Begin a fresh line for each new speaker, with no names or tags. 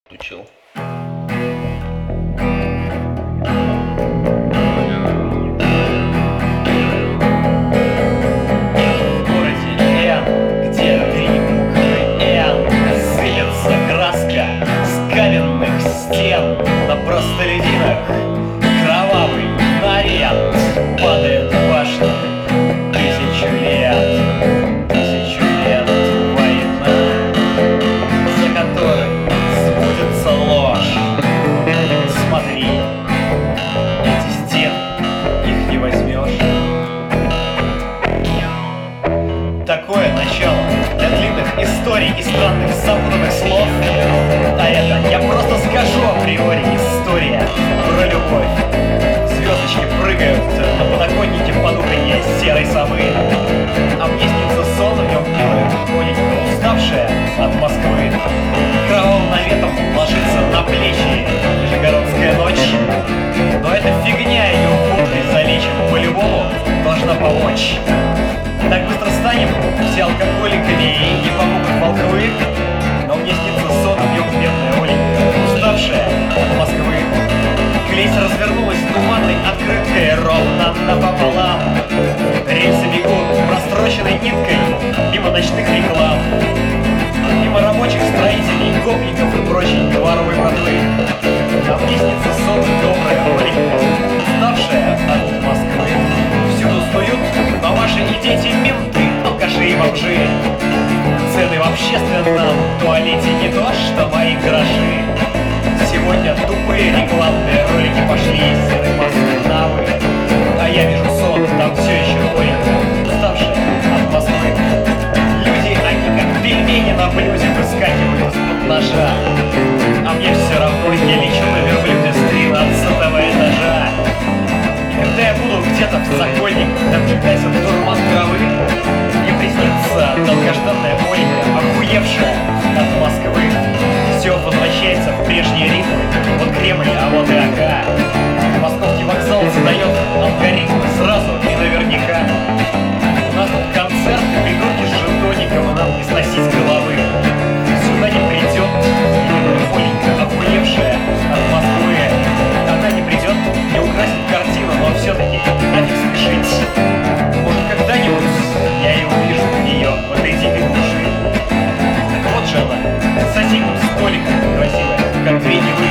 Включил.
Каменных стен на простолюдинах кровавый наряд падает башня. Тысячу лет война, за которой сбудется ложь. Смотри, эти стены, их не возьмешь. Такое начало для длинных историй и странных запутанных слов. А это я просто скажу априори история про любовь. Звездочки прыгают на подоконнике под уханье серой совы. А мне снится сон, в нем милая тихонечко уставшая от Москвы. Кровавым наветом ложится на плечи нижегородская ночь. Но это фигня, ее функции залечим по-любому должна помочь. Так быстро станем все алкоголиками и не помогут волхвы. Но мне снится сон, в нем бедная Оленька, уставшая от Москвы. Клейс развернулась туманной открыткой ровно напополам. Рельсы бегут простроченной ниткой мимо ночных реклам, мимо рабочих, строителей, гопников и прочей дворовой братвы. А мне снится сон, добрая Оленька, уставшая от Москвы. Всюду снуют мамаши и дети, менты, алкаши и бомжи. Цены в общественном туалете не то, что мои гаражи. Сегодня тупые рекламные ролики пошли из серой Москвы. А я вижу сон, там все еще Оленька, уставшая от Москвы. Люди, они как пельмени на блюде выскакивают из-под ножа. А мне все равно, я лечу на верблюде с 13-го этажа. И когда я буду где-то в Сокольниках, наблюдаясь от дурман травы, мне приснится долгожданная Оленька, охуевшая от Москвы. Все возвращается в прежние ритмы. Вот Кремль, а вот и АК. Московский вокзал задает алгоритмы сразу и наверняка. У нас тут концерты, придурки с жетоником, и нам не сносить головы. Сюда не придет Оленька, охуевшая от Москвы. Она не придет, не украсит картину, но все-таки нафиг спешить. Может, когда-нибудь я и увижу ее в этой дикой глуши. Так вот же она, соседним столиком красивая, как две невы.